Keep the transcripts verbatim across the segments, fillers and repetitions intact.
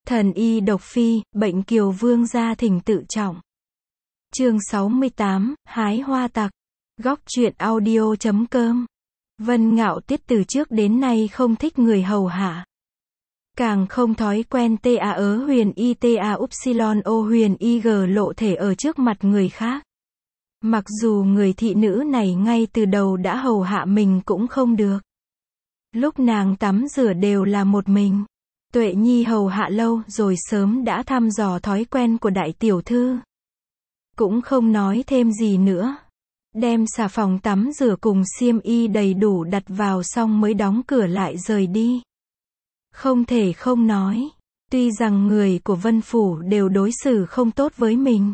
Thần y độc phi, bệnh kiều vương gia thỉnh tự trọng. Chương sáu mươi tám, hái hoa tặc. Góc truyện audio chấm com. Vân Ngạo Tiết từ trước đến nay không thích người hầu hạ. Càng không thói quen ta ớ huyền y ta upsilon o huyền y g lộ thể ở trước mặt người khác. Mặc dù người thị nữ này ngay từ đầu đã hầu hạ mình cũng không được. Lúc nàng tắm rửa đều là một mình. Tuệ Nhi hầu hạ lâu rồi sớm đã thăm dò thói quen của đại tiểu thư. Cũng không nói thêm gì nữa. Đem xà phòng tắm rửa cùng xiêm y đầy đủ đặt vào xong mới đóng cửa lại rời đi. Không thể không nói. Tuy rằng người của Vân Phủ đều đối xử không tốt với mình.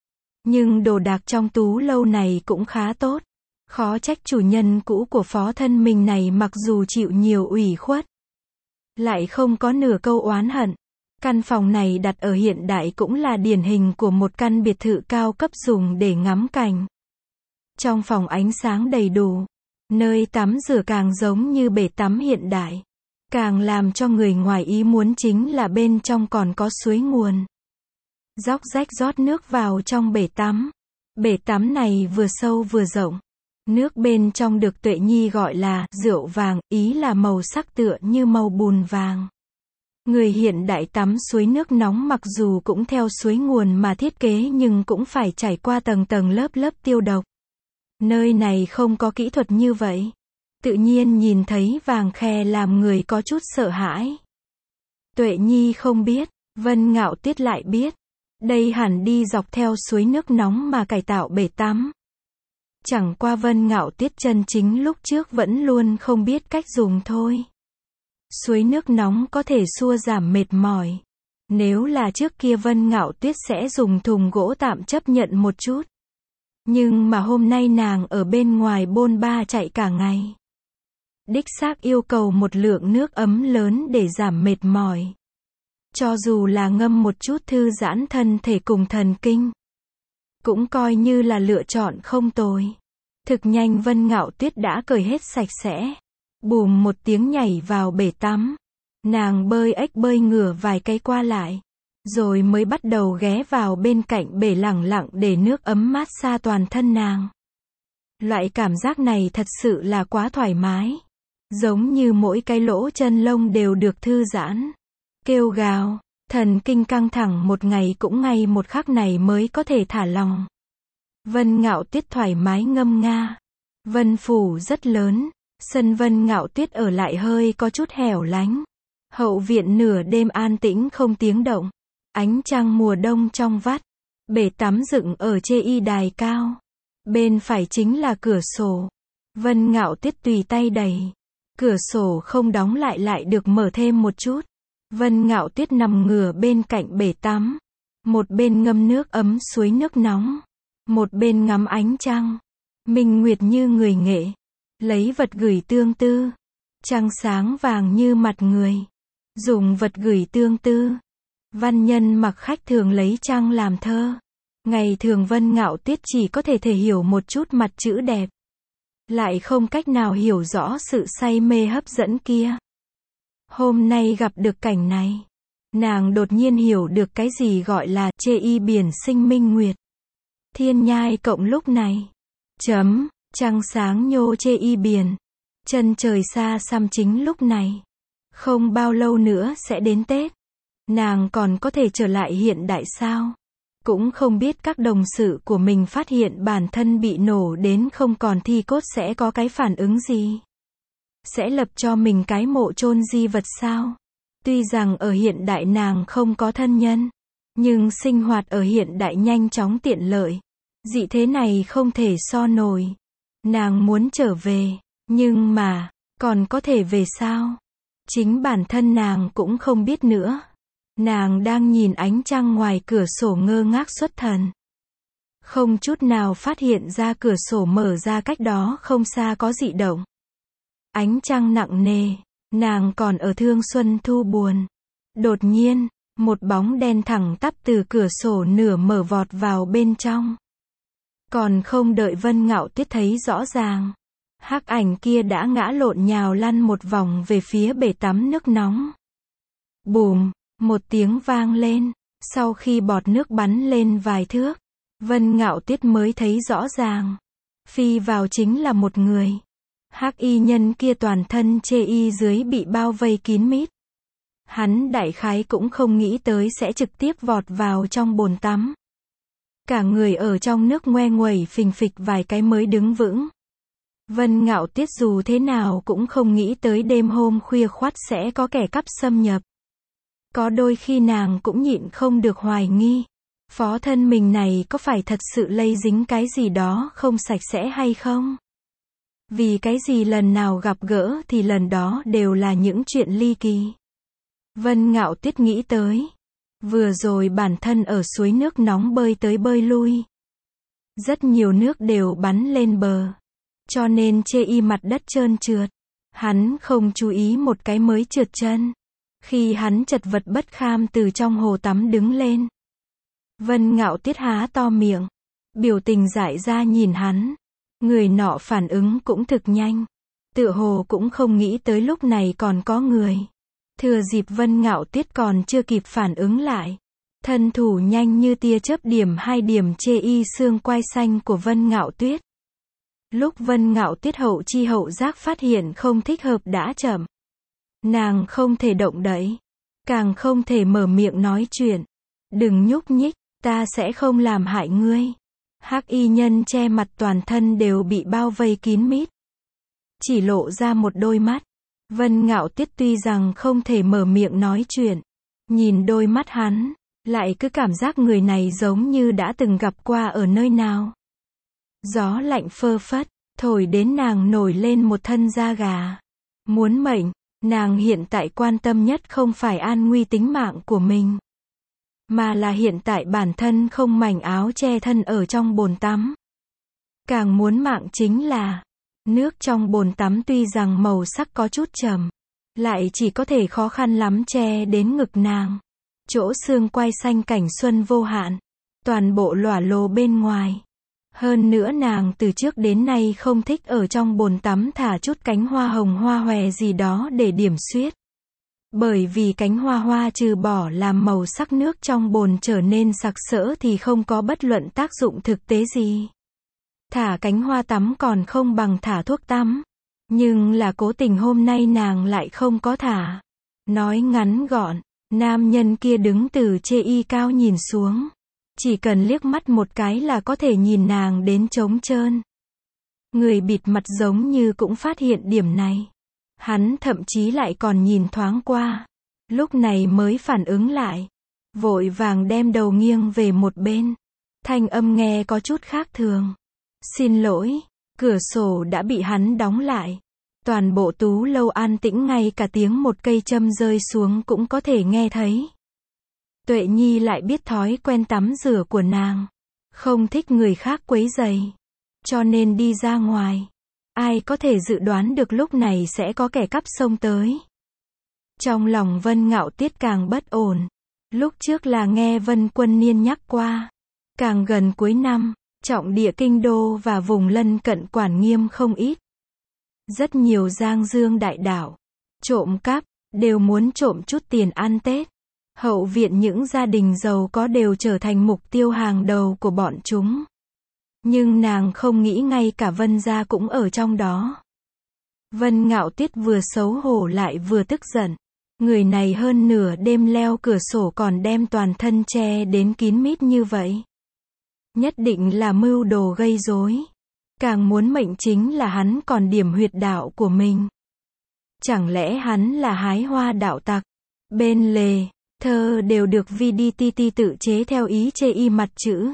Nhưng đồ đạc trong tú lâu này cũng khá tốt. Khó trách chủ nhân cũ của phó thân mình này mặc dù chịu nhiều ủy khuất. Lại không có nửa câu oán hận. Căn phòng này đặt ở hiện đại cũng là điển hình của một căn biệt thự cao cấp dùng để ngắm cảnh. Trong phòng ánh sáng đầy đủ. Nơi tắm rửa càng giống như bể tắm hiện đại. Càng làm cho người ngoài ý muốn chính là bên trong còn có suối nguồn. Róc rách rót nước vào trong bể tắm. Bể tắm này vừa sâu vừa rộng. Nước bên trong được Tuệ Nhi gọi là rượu vàng, ý là màu sắc tựa như màu bùn vàng. Người hiện đại tắm suối nước nóng mặc dù cũng theo suối nguồn mà thiết kế nhưng cũng phải trải qua tầng tầng lớp lớp tiêu độc. Nơi này không có kỹ thuật như vậy. Tự nhiên nhìn thấy vàng khè làm người có chút sợ hãi. Tuệ Nhi không biết, Vân Ngạo Tiết lại biết. Đây hẳn đi dọc theo suối nước nóng mà cải tạo bể tắm. Chẳng qua Vân Ngạo Tiết chân chính lúc trước vẫn luôn không biết cách dùng thôi. Suối nước nóng có thể xua giảm mệt mỏi. Nếu là trước kia Vân Ngạo Tiết sẽ dùng thùng gỗ tạm chấp nhận một chút. Nhưng mà hôm nay nàng ở bên ngoài bôn ba chạy cả ngày. Đích xác yêu cầu một lượng nước ấm lớn để giảm mệt mỏi. Cho dù là ngâm một chút thư giãn thân thể cùng thần kinh. Cũng coi như là lựa chọn không tồi. Thực nhanh Vân Ngạo Tuyết đã cởi hết sạch sẽ. Bùm một tiếng nhảy vào bể tắm. Nàng bơi ếch bơi ngửa vài cái qua lại. Rồi mới bắt đầu ghé vào bên cạnh bể lẳng lặng để nước ấm mát xa toàn thân nàng. Loại cảm giác này thật sự là quá thoải mái. Giống như mỗi cái lỗ chân lông đều được thư giãn. Kêu gào, thần kinh căng thẳng một ngày cũng ngay một khắc này mới có thể thả lòng. Vân Ngạo Tuyết thoải mái ngâm nga. Vân Phủ rất lớn, sân Vân Ngạo Tuyết ở lại hơi có chút hẻo lánh. Hậu viện nửa đêm an tĩnh không tiếng động. Ánh trăng mùa đông trong vắt. Bể tắm dựng ở chê y đài cao. Bên phải chính là cửa sổ. Vân Ngạo Tuyết tùy tay đẩy. Cửa sổ không đóng lại lại được mở thêm một chút. Vân Ngạo Tuyết nằm ngửa bên cạnh bể tắm. Một bên ngâm nước ấm suối nước nóng. Một bên ngắm ánh trăng. Minh nguyệt như người nghệ. Lấy vật gửi tương tư. Trăng sáng vàng như mặt người. Dùng vật gửi tương tư. Văn nhân mặc khách thường lấy trăng làm thơ. Ngày thường Vân Ngạo Tuyết chỉ có thể thể hiểu một chút mặt chữ đẹp. Lại không cách nào hiểu rõ sự say mê hấp dẫn kia. Hôm nay gặp được cảnh này. Nàng đột nhiên hiểu được cái gì gọi là chê y biển sinh minh nguyệt. Thiên nhai cộng lúc này. Chấm, trăng sáng nhô chê y biển. Chân trời xa xăm chính lúc này. Không bao lâu nữa sẽ đến Tết. Nàng còn có thể trở lại hiện đại sao? Cũng không biết các đồng sự của mình phát hiện bản thân bị nổ đến không còn thi cốt sẽ có cái phản ứng gì? Sẽ lập cho mình cái mộ chôn di vật sao? Tuy rằng ở hiện đại nàng không có thân nhân. Nhưng sinh hoạt ở hiện đại nhanh chóng tiện lợi. Dị thế này không thể so nổi. Nàng muốn trở về. Nhưng mà, còn có thể về sao? Chính bản thân nàng cũng không biết nữa. Nàng đang nhìn ánh trăng ngoài cửa sổ ngơ ngác xuất thần. Không chút nào phát hiện ra cửa sổ mở ra cách đó không xa có dị động. Ánh trăng nặng nề, nàng còn ở thương xuân thu buồn. Đột nhiên, một bóng đen thẳng tắp từ cửa sổ nửa mở vọt vào bên trong. Còn không đợi Vân Ngạo Tuyết thấy rõ ràng. Hắc ảnh kia đã ngã lộn nhào lăn một vòng về phía bể tắm nước nóng. Bùm! Một tiếng vang lên, sau khi bọt nước bắn lên vài thước, Vân Ngạo Tuyết mới thấy rõ ràng. Phi vào chính là một người. Hắc y nhân kia toàn thân chê y dưới bị bao vây kín mít. Hắn đại khái cũng không nghĩ tới sẽ trực tiếp vọt vào trong bồn tắm. Cả người ở trong nước ngoe nguẩy phình phịch vài cái mới đứng vững. Vân Ngạo Tuyết dù thế nào cũng không nghĩ tới đêm hôm khuya khoắt sẽ có kẻ cắp xâm nhập. Có đôi khi nàng cũng nhịn không được hoài nghi. Phó thân mình này có phải thật sự lây dính cái gì đó không sạch sẽ hay không? Vì cái gì lần nào gặp gỡ thì lần đó đều là những chuyện ly kỳ. Vân Ngạo Tuyết nghĩ tới. Vừa rồi bản thân ở suối nước nóng bơi tới bơi lui. Rất nhiều nước đều bắn lên bờ. Cho nên chê y mặt đất trơn trượt. Hắn không chú ý một cái mới trượt chân. Khi hắn chật vật bất kham từ trong hồ tắm đứng lên. Vân Ngạo Tuyết há to miệng. Biểu tình dại ra nhìn hắn. Người nọ phản ứng cũng thực nhanh. Tựa hồ cũng không nghĩ tới lúc này còn có người. Thừa dịp Vân Ngạo Tuyết còn chưa kịp phản ứng lại. Thân thủ nhanh như tia chớp điểm hai điểm chê y xương quai xanh của Vân Ngạo Tuyết. Lúc Vân Ngạo Tuyết hậu chi hậu giác phát hiện không thích hợp đã chậm. Nàng không thể động đậy. Càng không thể mở miệng nói chuyện. Đừng nhúc nhích, ta sẽ không làm hại ngươi. Hắc y nhân che mặt toàn thân đều bị bao vây kín mít. Chỉ lộ ra một đôi mắt. Vân Ngạo Tuyết tuy rằng không thể mở miệng nói chuyện. Nhìn đôi mắt hắn, lại cứ cảm giác người này giống như đã từng gặp qua ở nơi nào. Gió lạnh phơ phất, thổi đến nàng nổi lên một thân da gà. Muốn mệnh, nàng hiện tại quan tâm nhất không phải an nguy tính mạng của mình. Mà là hiện tại bản thân không mảnh áo che thân ở trong bồn tắm. Càng muốn mạng chính là, nước trong bồn tắm tuy rằng màu sắc có chút trầm, lại chỉ có thể khó khăn lắm che đến ngực nàng. Chỗ xương quai xanh cảnh xuân vô hạn, toàn bộ lỏa lồ bên ngoài. Hơn nữa nàng từ trước đến nay không thích ở trong bồn tắm thả chút cánh hoa hồng hoa hòe gì đó để điểm xuyết. Bởi vì cánh hoa hoa trừ bỏ làm màu sắc nước trong bồn trở nên sặc sỡ thì không có bất luận tác dụng thực tế gì. Thả cánh hoa tắm còn không bằng thả thuốc tắm. Nhưng là cố tình hôm nay nàng lại không có thả. Nói ngắn gọn, nam nhân kia đứng từ chê y cao nhìn xuống. Chỉ cần liếc mắt một cái là có thể nhìn nàng đến trống trơn. Người bịt mặt giống như cũng phát hiện điểm này. Hắn thậm chí lại còn nhìn thoáng qua. Lúc này mới phản ứng lại. Vội vàng đem đầu nghiêng về một bên. Thanh âm nghe có chút khác thường. Xin lỗi, cửa sổ đã bị hắn đóng lại. Toàn bộ tú lâu an tĩnh, ngay cả tiếng một cây châm rơi xuống cũng có thể nghe thấy. Tuệ Nhi lại biết thói quen tắm rửa của nàng. Không thích người khác quấy rầy. Cho nên đi ra ngoài. Ai có thể dự đoán được lúc này sẽ có kẻ cắp xông tới. Trong lòng Vân Ngạo Tuyết càng bất ổn. Lúc trước là nghe Vân Quân Niên nhắc qua. Càng gần cuối năm, trọng địa kinh đô và vùng lân cận quản nghiêm không ít. Rất nhiều giang dương đại đảo, trộm cắp, đều muốn trộm chút tiền ăn Tết. Hậu viện những gia đình giàu có đều trở thành mục tiêu hàng đầu của bọn chúng. Nhưng nàng không nghĩ ngay cả Vân gia cũng ở trong đó. Vân Ngạo Tuyết vừa xấu hổ lại vừa tức giận. Người này hơn nửa đêm leo cửa sổ còn đem toàn thân che đến kín mít như vậy. Nhất định là mưu đồ gây rối. Càng muốn mệnh chính là hắn còn điểm huyệt đạo của mình. Chẳng lẽ hắn là hái hoa đạo tặc? Bên lề, thơ đều được vê đê tê tê tự chế theo ý chê y mặt chữ.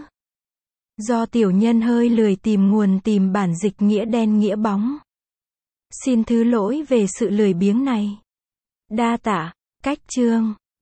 Do tiểu nhân hơi lười tìm nguồn tìm bản dịch nghĩa đen nghĩa bóng. Xin thứ lỗi về sự lười biếng này. Đa tạ, cách chương.